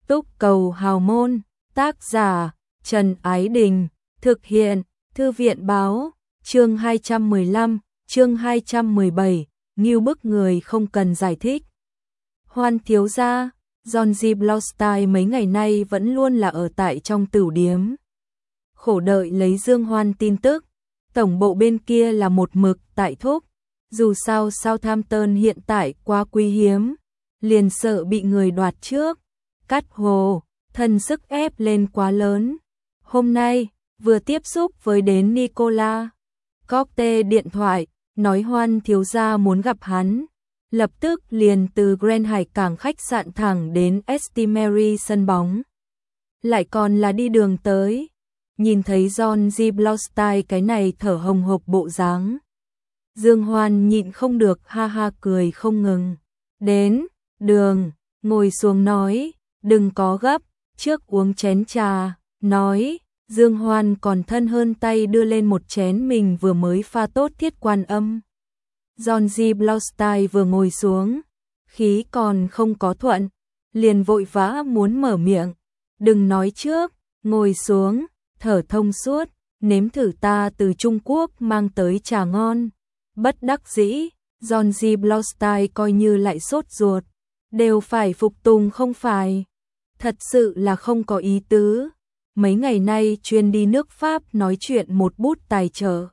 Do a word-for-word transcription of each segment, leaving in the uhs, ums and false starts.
Túc Cầu Hào Môn, tác giả Trần Ái Đình, thực hiện Thư viện Báo, chương hai trăm mười lăm, chương hai trăm mười bảy, ngưu bức người không cần giải thích. Hoan thiếu gia, John Blaustein mấy ngày nay vẫn luôn là ở tại trong tửu điếm. Khổ đợi lấy Dương Hoan tin tức, tổng bộ bên kia là một mực tại thúc. Dù sao Southampton hiện tại quá quý hiếm, liền sợ bị người đoạt trước. Cắt hồ, thân sức ép lên quá lớn. Hôm nay, vừa tiếp xúc với đến Nicola Cocte điện thoại, nói Hoan thiếu gia muốn gặp hắn. Lập tức liền từ Grand Hải cảng khách sạn thẳng đến St Mary sân bóng. Lại còn là đi đường tới. Nhìn thấy John Blaustein cái này thở hồng hộc bộ dáng, Dương Hoan nhịn không được ha ha cười không ngừng. Đến đường, ngồi xuống nói, đừng có gấp, trước uống chén trà, nói. Dương Hoan còn thân hơn tay đưa lên một chén mình vừa mới pha tốt thiết quan âm. John Blaustein vừa ngồi xuống, khí còn không có thuận, liền vội vã muốn mở miệng. Đừng nói trước, ngồi xuống, thở thông suốt, nếm thử ta từ Trung Quốc mang tới trà ngon. Bất đắc dĩ, John Blaustein coi như lại sốt ruột, đều phải phục tùng không phải. Thật sự là không có ý tứ. Mấy ngày nay chuyên đi nước Pháp nói chuyện một bút tài trợ,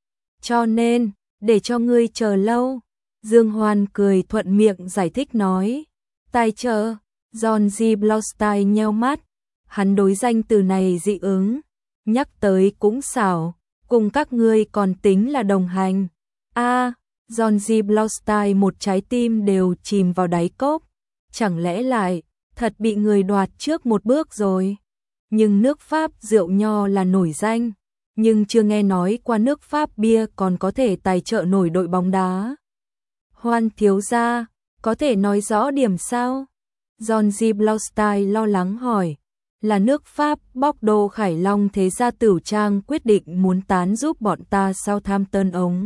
cho nên, để cho ngươi chờ lâu. Dương Hoan cười thuận miệng giải thích nói. Tài trợ, John Blaustein nheo mắt, hắn đối danh từ này dị ứng, nhắc tới cũng xảo, cùng các ngươi còn tính là đồng hành. A, à, John Blaustein một trái tim đều chìm vào đáy cốc, chẳng lẽ lại thật bị người đoạt trước một bước rồi. Nhưng nước Pháp rượu nho là nổi danh, nhưng chưa nghe nói qua nước Pháp bia còn có thể tài trợ nổi đội bóng đá. Hoan thiếu gia, có thể nói rõ điểm sao? John Blaustein lo lắng hỏi. Là nước Pháp Bordeaux Khải Long thế gia Tửu Trang quyết định muốn tán giúp bọn ta Southampton ống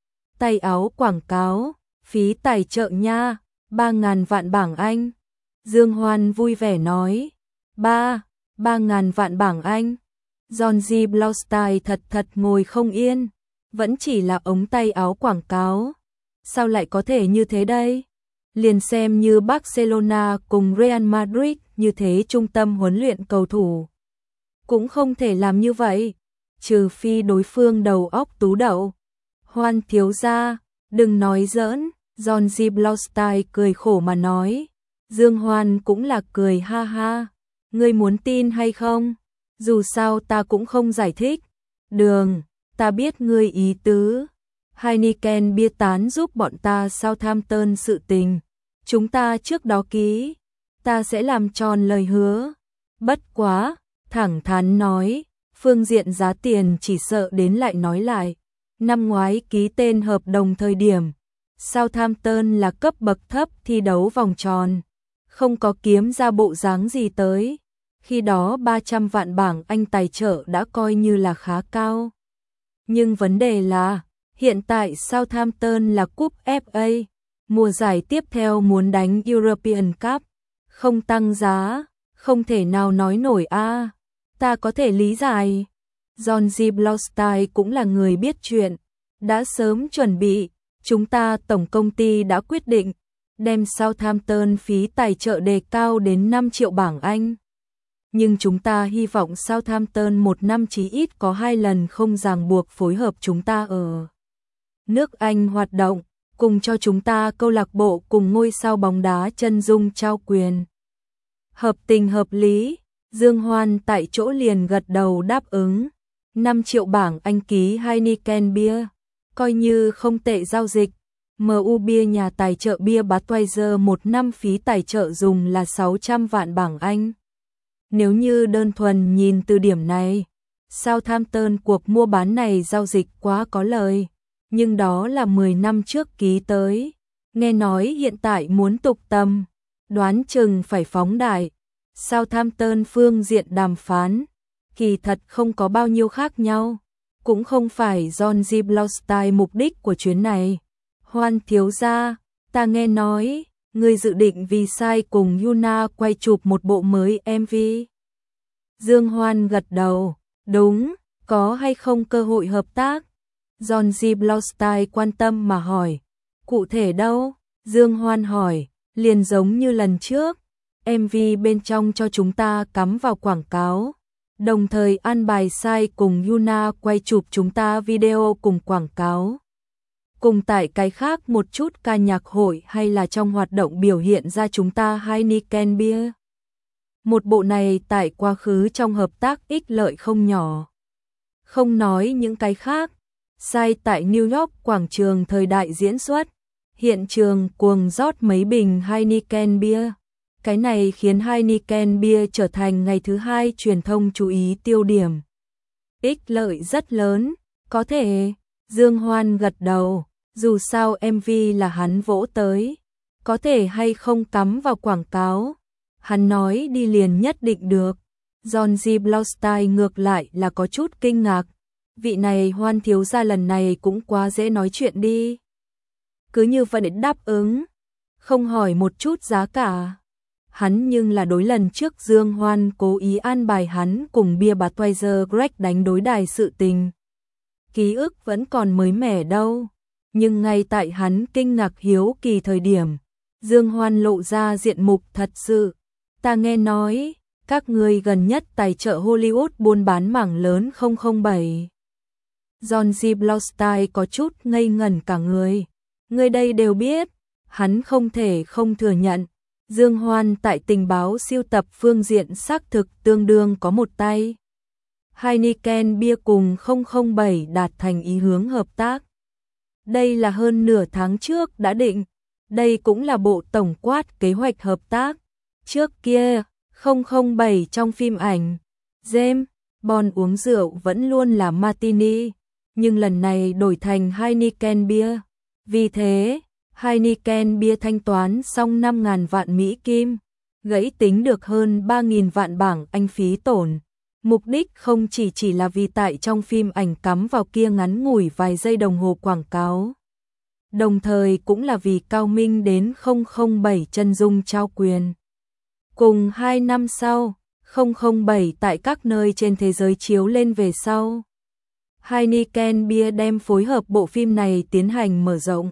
tay áo quảng cáo, phí tài trợ nha, ba ngàn vạn bảng Anh. Dương Hoan vui vẻ nói. Ba, ba ngàn vạn bảng Anh. John Blaustein thật thật ngồi không yên, vẫn chỉ là ống tay áo quảng cáo. Sao lại có thể như thế đây? Liền xem như Barcelona cùng Real Madrid như thế trung tâm huấn luyện cầu thủ, cũng không thể làm như vậy, trừ phi đối phương đầu óc tú đậu. Hoan thiếu gia, đừng nói giỡn, John Blaustein cười khổ mà nói. Dương Hoan cũng là cười ha ha. Ngươi muốn tin hay không? Dù sao ta cũng không giải thích. Đường, ta biết ngươi ý tứ. Heineken bia tán giúp bọn ta Southampton sự tình. Chúng ta trước đó ký. Ta sẽ làm tròn lời hứa. Bất quá, thẳng thắn nói, phương diện giá tiền chỉ sợ đến lại nói lại. Năm ngoái ký tên hợp đồng thời điểm, Southampton là cấp bậc thấp thi đấu vòng tròn, không có kiếm ra bộ dáng gì tới. Khi đó ba trăm vạn bảng Anh tài trợ đã coi như là khá cao. Nhưng vấn đề là, hiện tại Southampton là cúp ép a, mùa giải tiếp theo muốn đánh European Cup, không tăng giá, không thể nào nói nổi a. À, ta có thể lý giải. John Blaustein cũng là người biết chuyện, đã sớm chuẩn bị, chúng ta tổng công ty đã quyết định đem Southampton phí tài trợ đề cao đến năm triệu bảng Anh. Nhưng chúng ta hy vọng Southampton một năm chí ít có hai lần không ràng buộc phối hợp chúng ta ở nước Anh hoạt động, cùng cho chúng ta câu lạc bộ cùng ngôi sao bóng đá chân dung trao quyền. Hợp tình hợp lý, Dương Hoan tại chỗ liền gật đầu đáp ứng. năm triệu bảng Anh ký Heineken bia, coi như không tệ giao dịch. em u bia nhà tài trợ bia Budweiser một năm phí tài trợ dùng là sáu trăm vạn bảng Anh. Nếu như đơn thuần nhìn từ điểm này, Southampton cuộc mua bán này giao dịch quá có lời, nhưng đó là mười năm trước ký tới. Nghe nói hiện tại muốn tục tầm, đoán chừng phải phóng đại. Southampton phương diện đàm phán, kỳ thật không có bao nhiêu khác nhau, cũng không phải John Blaustein mục đích của chuyến này. Hoan thiếu gia, ta nghe nói, Ngươi dự định vì Sai cùng Yuna quay chụp một bộ mới em vê? Dương Hoan gật đầu, đúng, có hay không cơ hội hợp tác? John G. Blaustein quan tâm mà hỏi, cụ thể đâu? Dương Hoan hỏi, liền giống như lần trước, em vê bên trong cho chúng ta cắm vào quảng cáo, đồng thời an bài Sai cùng Yuna quay chụp chúng ta video cùng quảng cáo. Cùng tại cái khác một chút ca nhạc hội hay là trong hoạt động biểu hiện ra chúng ta Heineken Beer. Một bộ này tại quá khứ trong hợp tác ích lợi không nhỏ. Không nói những cái khác, Sai tại New York quảng trường thời đại diễn xuất, hiện trường cuồng rót mấy bình Heineken Beer. Cái này khiến Heineken Beer trở thành ngày thứ hai truyền thông chú ý tiêu điểm. Ích lợi rất lớn, có thể, Dương Hoan gật đầu, dù sao em vê là hắn vỗ tới, có thể hay không cắm vào quảng cáo. Hắn nói đi liền nhất định được. John G. Blaustein ngược lại là có chút kinh ngạc, vị này Hoan thiếu gia lần này cũng quá dễ nói chuyện đi. Cứ như vậy đáp ứng, không hỏi một chút giá cả. Hắn nhưng là đối lần trước Dương Hoan cố ý an bài hắn cùng bia bà Twizer Greg đánh đối đài sự tình. Ký ức vẫn còn mới mẻ đâu, nhưng ngay tại hắn kinh ngạc hiếu kỳ thời điểm, Dương Hoan lộ ra diện mục thật sự. Ta nghe nói, các ngươi gần nhất tài trợ Hollywood buôn bán mảng lớn không không bảy. John G. Blaustein có chút ngây ngẩn cả người. Người đây đều biết, hắn không thể không thừa nhận. Dương Hoan tại tình báo siêu tập phương diện xác thực tương đương có một tay. Heineken Beer cùng không không bảy đạt thành ý hướng hợp tác. Đây là hơn nửa tháng trước đã định, đây cũng là bộ tổng quát kế hoạch hợp tác. Trước kia, không không bảy trong phim ảnh, James Bond uống rượu vẫn luôn là Martini, nhưng lần này đổi thành Heineken Beer. Vì thế, Heineken Beer thanh toán xong năm nghìn vạn Mỹ Kim, gãy tính được hơn ba nghìn vạn bảng Anh phí tổn. Mục đích không chỉ chỉ là vì tại trong phim ảnh cắm vào kia ngắn ngủi vài giây đồng hồ quảng cáo. Đồng thời cũng là vì cao minh đến không không bảy chân dung trao quyền. Cùng hai năm sau, không không bảy tại các nơi trên thế giới chiếu lên về sau. Heineken Beer đem phối hợp bộ phim này tiến hành mở rộng.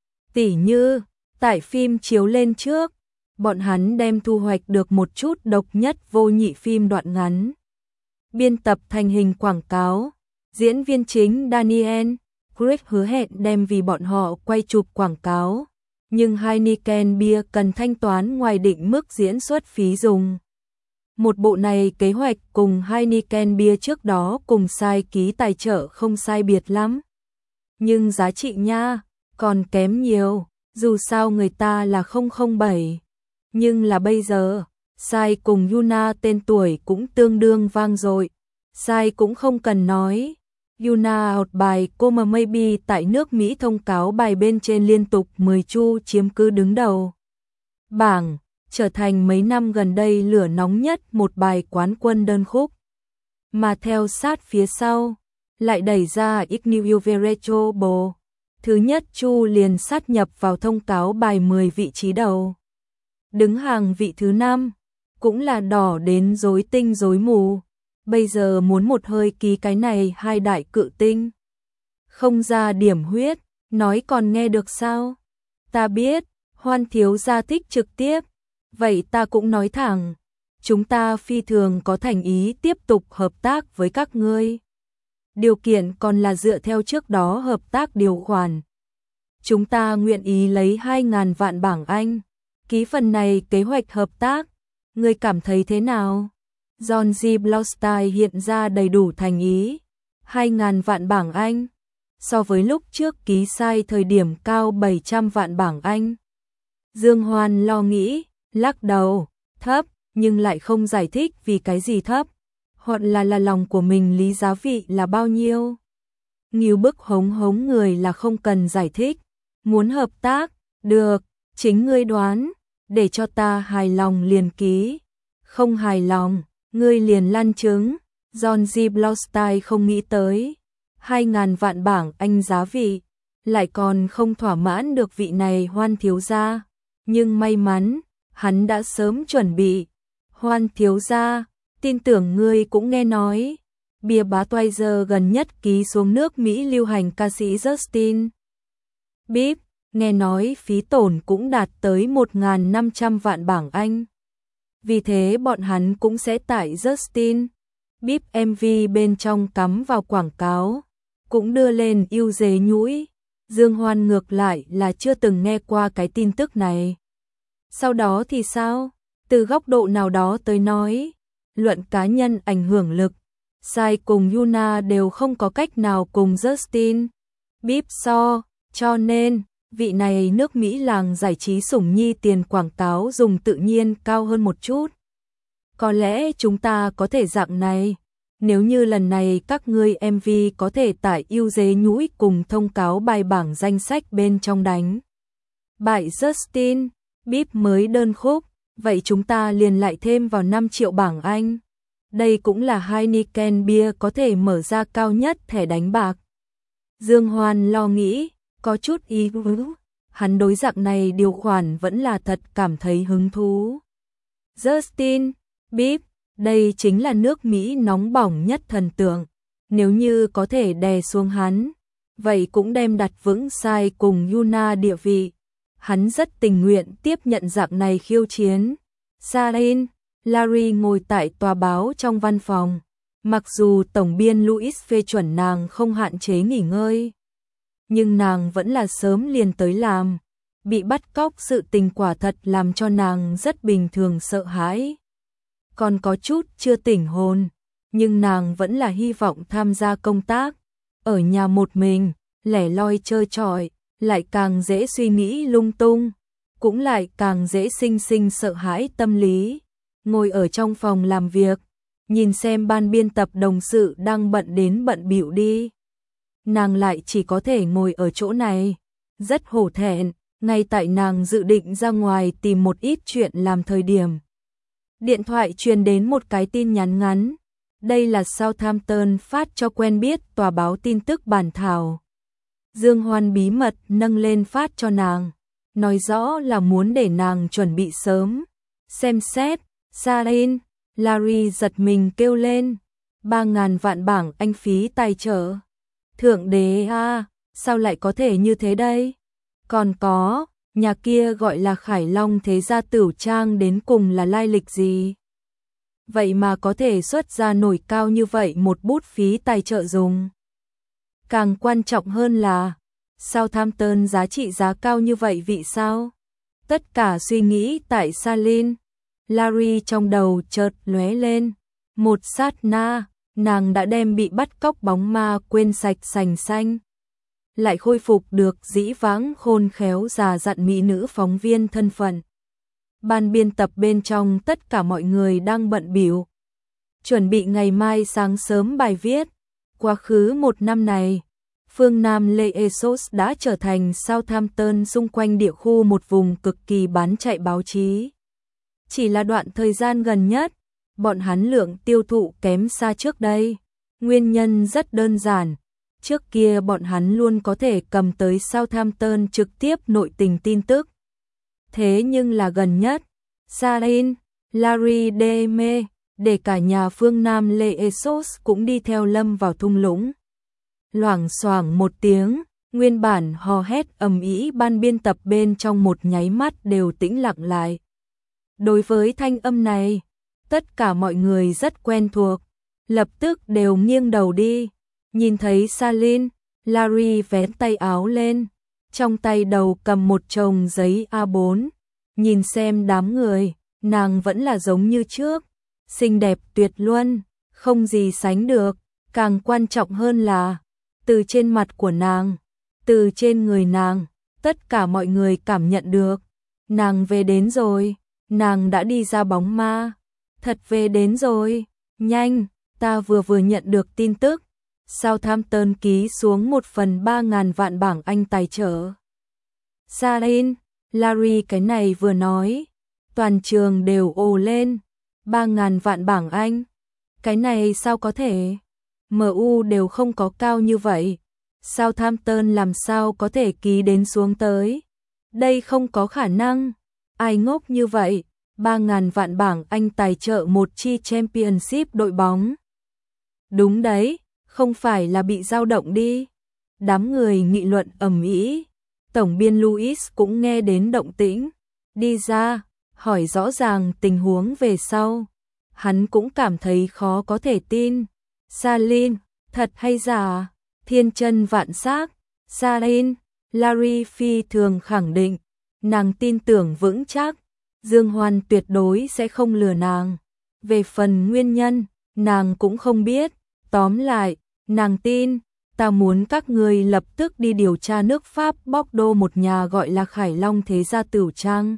Tỉ như, tại phim chiếu lên trước, bọn hắn đem thu hoạch được một chút độc nhất vô nhị phim đoạn ngắn. Biên tập thành hình quảng cáo, diễn viên chính Daniel Craig hứa hẹn đem vì bọn họ quay chụp quảng cáo, nhưng Heineken Beer cần thanh toán ngoài định mức diễn xuất phí dùng. Một bộ này kế hoạch cùng Heineken Beer trước đó cùng Sai ký tài trợ không sai biệt lắm. Nhưng giá trị nha, còn kém nhiều, dù sao người ta là không không bảy. Nhưng là bây giờ, Sai cùng Yuna tên tuổi cũng tương đương vang dội. Sai cũng không cần nói. Yuna out bài cô mà maybe tại nước Mỹ thông cáo bài bên trên liên tục mười chu chiếm cứ đứng đầu bảng, trở thành mấy năm gần đây lửa nóng nhất một bài quán quân đơn khúc. Mà theo sát phía sau, lại đẩy ra Ignore Veretable. Thứ nhất chu liền sát nhập vào thông cáo bài mười vị trí đầu. Đứng hàng vị thứ năm, cũng là đỏ đến rối tinh rối mù. Bây giờ muốn một hơi ký cái này hai đại cự tinh. Không ra điểm huyết, nói còn nghe được sao? Ta biết, Hoan thiếu gia thích trực tiếp. Vậy ta cũng nói thẳng, chúng ta phi thường có thành ý tiếp tục hợp tác với các ngươi. Điều kiện còn là dựa theo trước đó hợp tác điều khoản. Chúng ta nguyện ý lấy hai nghìn vạn bảng Anh, ký phần này kế hoạch hợp tác. Ngươi cảm thấy thế nào? John G. Blaustein hiện ra đầy đủ thành ý. hai nghìn vạn bảng Anh, so với lúc trước ký sai thời điểm cao bảy trăm vạn bảng Anh. Dương Hoan lo nghĩ, lắc đầu, thấp, nhưng lại không giải thích vì cái gì thấp, hoặc là là lòng của mình lý giá vị là bao nhiêu. Ngưu bức hống hống người là không cần giải thích, muốn hợp tác, được, chính ngươi đoán, để cho ta hài lòng liền ký, không hài lòng, ngươi liền lăn trứng. John G. Blaustein không nghĩ tới, hai nghìn vạn bảng Anh giá vị, lại còn không thỏa mãn được vị này Hoan thiếu gia. Nhưng may mắn, hắn đã sớm chuẩn bị. Hoan thiếu gia, tin tưởng ngươi cũng nghe nói. Bia Budweiser gần nhất ký xuống nước Mỹ lưu hành ca sĩ Justin Bieber, nghe nói phí tổn cũng đạt tới một nghìn năm trăm vạn bảng Anh. Vì thế bọn hắn cũng sẽ tải Justin Bieber em vê bên trong cắm vào quảng cáo, cũng đưa lên ưu dế nhũi. Dương Hoan ngược lại là chưa từng nghe qua cái tin tức này. Sau đó thì sao? Từ góc độ nào đó tới nói, luận cá nhân ảnh hưởng lực, Psy cùng Yuna đều không có cách nào cùng Justin Bieber so, cho nên vị này nước Mỹ làng giải trí sủng nhi tiền quảng cáo dùng tự nhiên cao hơn một chút. Có lẽ chúng ta có thể dạng này, nếu như lần này các ngươi em vê có thể tải ưu dế nhũi cùng thông cáo bài bảng danh sách bên trong đánh bại Justin Bieber mới đơn khúc, vậy chúng ta liền lại thêm vào năm triệu bảng Anh. Đây cũng là Heineken Beer có thể mở ra cao nhất thẻ đánh bạc. Dương Hoan lo nghĩ, có chút ý vứ. Hắn đối dạng này điều khoản vẫn là thật cảm thấy hứng thú. Justin Bieber, đây chính là nước Mỹ nóng bỏng nhất thần tượng. Nếu như có thể đè xuống hắn, vậy cũng đem đặt vững Psy cùng Yuna địa vị. Hắn rất tình nguyện tiếp nhận dạng này khiêu chiến. Sarin, Larry ngồi tại tòa báo trong văn phòng. Mặc dù tổng biên Louis phê chuẩn nàng không hạn chế nghỉ ngơi, nhưng nàng vẫn là sớm liền tới làm. Bị bắt cóc sự tình quả thật làm cho nàng rất bình thường sợ hãi. Còn có chút chưa tỉnh hồn, nhưng nàng vẫn là hy vọng tham gia công tác. Ở nhà một mình, lẻ loi trơ trọi, lại càng dễ suy nghĩ lung tung, cũng lại càng dễ sinh sinh sợ hãi tâm lý. Ngồi ở trong phòng làm việc, nhìn xem ban biên tập đồng sự đang bận đến bận bịu đi. Nàng lại chỉ có thể ngồi ở chỗ này, rất hổ thẹn, ngay tại nàng dự định ra ngoài tìm một ít chuyện làm thời điểm. Điện thoại truyền đến một cái tin nhắn ngắn, đây là Southampton phát cho quen biết tòa báo tin tức bản thảo. Dương Hoan bí mật nâng lên phát cho nàng, nói rõ là muốn để nàng chuẩn bị sớm. Xem xét, Sarin, Larry giật mình kêu lên, ba ngàn vạn bảng Anh phí tài trợ. Thượng đế a, sao lại có thể như thế đây? Còn có, nhà kia gọi là Khải Long Thế Gia Tửu Trang đến cùng là lai lịch gì? Vậy mà có thể xuất ra nổi cao như vậy một bút phí tài trợ dùng. Càng quan trọng hơn là, Southampton giá trị giá cao như vậy vì sao? Tất cả suy nghĩ tại Sarin, Larry trong đầu chợt lóe lên. Một sát na, nàng đã đem bị bắt cóc bóng ma quên sạch sành xanh. Lại khôi phục được dĩ vãng khôn khéo già dặn mỹ nữ phóng viên thân phận. Ban biên tập bên trong tất cả mọi người đang bận bịu chuẩn bị ngày mai sáng sớm bài viết. Quá khứ một năm này, phương Nam Lê Esos đã trở thành Southampton xung quanh địa khu một vùng cực kỳ bán chạy báo chí. Chỉ là đoạn thời gian gần nhất, bọn hắn lượng tiêu thụ kém xa trước đây. Nguyên nhân rất đơn giản. Trước kia bọn hắn luôn có thể cầm tới Southampton trực tiếp nội tình tin tức. Thế nhưng là gần nhất, Sarin, Larry đê mê, để cả nhà phương Nam Lê Esos cũng đi theo lâm vào thung lũng. Loảng xoảng một tiếng, nguyên bản hò hét ầm ĩ ban biên tập bên trong một nháy mắt đều tĩnh lặng lại. Đối với thanh âm này, tất cả mọi người rất quen thuộc, lập tức đều nghiêng đầu đi. Nhìn thấy Sarin, Larry vén tay áo lên, trong tay đầu cầm một chồng giấy A bốn. Nhìn xem đám người, nàng vẫn là giống như trước, xinh đẹp tuyệt luân, không gì sánh được. Càng quan trọng hơn là, từ trên mặt của nàng, từ trên người nàng, tất cả mọi người cảm nhận được. Nàng về đến rồi, nàng đã đi ra bóng ma, thật về đến rồi, nhanh, ta vừa vừa nhận được tin tức. Southampton ký xuống một phần ba ngàn vạn bảng Anh tài trợ. Sarin, Larry cái này vừa nói, toàn trường đều ồ lên. Ba ngàn vạn bảng Anh, cái này sao có thể? em u đều không có cao như vậy. Southampton làm sao có thể ký đến xuống tới? Đây không có khả năng. Ai ngốc như vậy, ba ngàn vạn bảng Anh tài trợ một chi Championship đội bóng. Đúng đấy, không phải là bị dao động đi. Đám người nghị luận ầm ĩ. Tổng biên Louis cũng nghe đến động tĩnh, đi ra, hỏi rõ ràng tình huống về sau. Hắn cũng cảm thấy khó có thể tin. Salin, thật hay giả? Thiên chân vạn xác. Salin, Larry phi thường khẳng định, nàng tin tưởng vững chắc, Dương Hoan tuyệt đối sẽ không lừa nàng. Về phần nguyên nhân, nàng cũng không biết, tóm lại, nàng tin. Ta muốn các ngươi lập tức đi điều tra nước Pháp Bordeaux một nhà gọi là Khải Long Thế Gia Tửu Trang.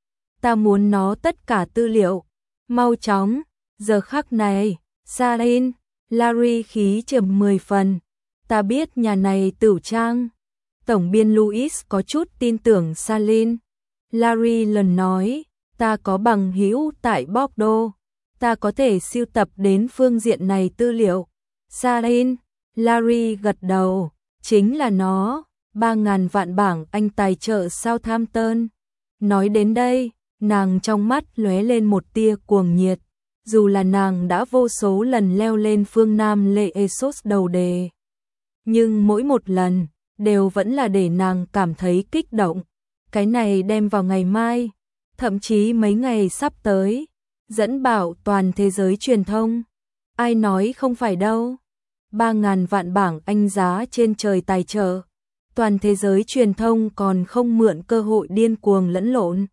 Ta muốn nó tất cả tư liệu, mau chóng, giờ khắc này, Salin, Larry khí chìm mười phần. Ta biết nhà này Tửu Trang. Tổng biên Louis có chút tin tưởng Salin. Larry lần nói, ta có bằng hữu tại Bordeaux, ta có thể sưu tập đến phương diện này tư liệu. Salin, Larry gật đầu, chính là nó, ba ngàn vạn bảng Anh tài trợ Southampton. Nói đến đây, nàng trong mắt lóe lên một tia cuồng nhiệt, dù là nàng đã vô số lần leo lên phương Nam Lệ Essos đầu đề. Nhưng mỗi một lần, đều vẫn là để nàng cảm thấy kích động. Cái này đem vào ngày mai, thậm chí mấy ngày sắp tới, dẫn bảo toàn thế giới truyền thông. Ai nói không phải đâu. Ba ngàn vạn bảng Anh giá trên trời tài trợ. Toàn thế giới truyền thông còn không mượn cơ hội điên cuồng lẫn lộn.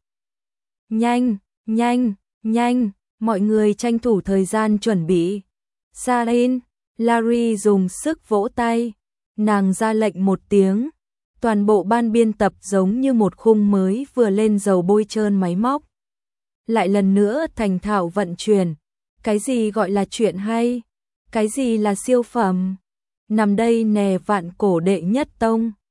Nhanh, nhanh, nhanh, mọi người tranh thủ thời gian chuẩn bị. Salin, Larry dùng sức vỗ tay. Nàng ra lệnh một tiếng. Toàn bộ ban biên tập giống như một khung mới vừa lên dầu bôi trơn máy móc. Lại lần nữa thành thạo vận chuyển. Cái gì gọi là chuyện hay? Cái gì là siêu phẩm? Nằm đây nè vạn cổ đệ nhất tông.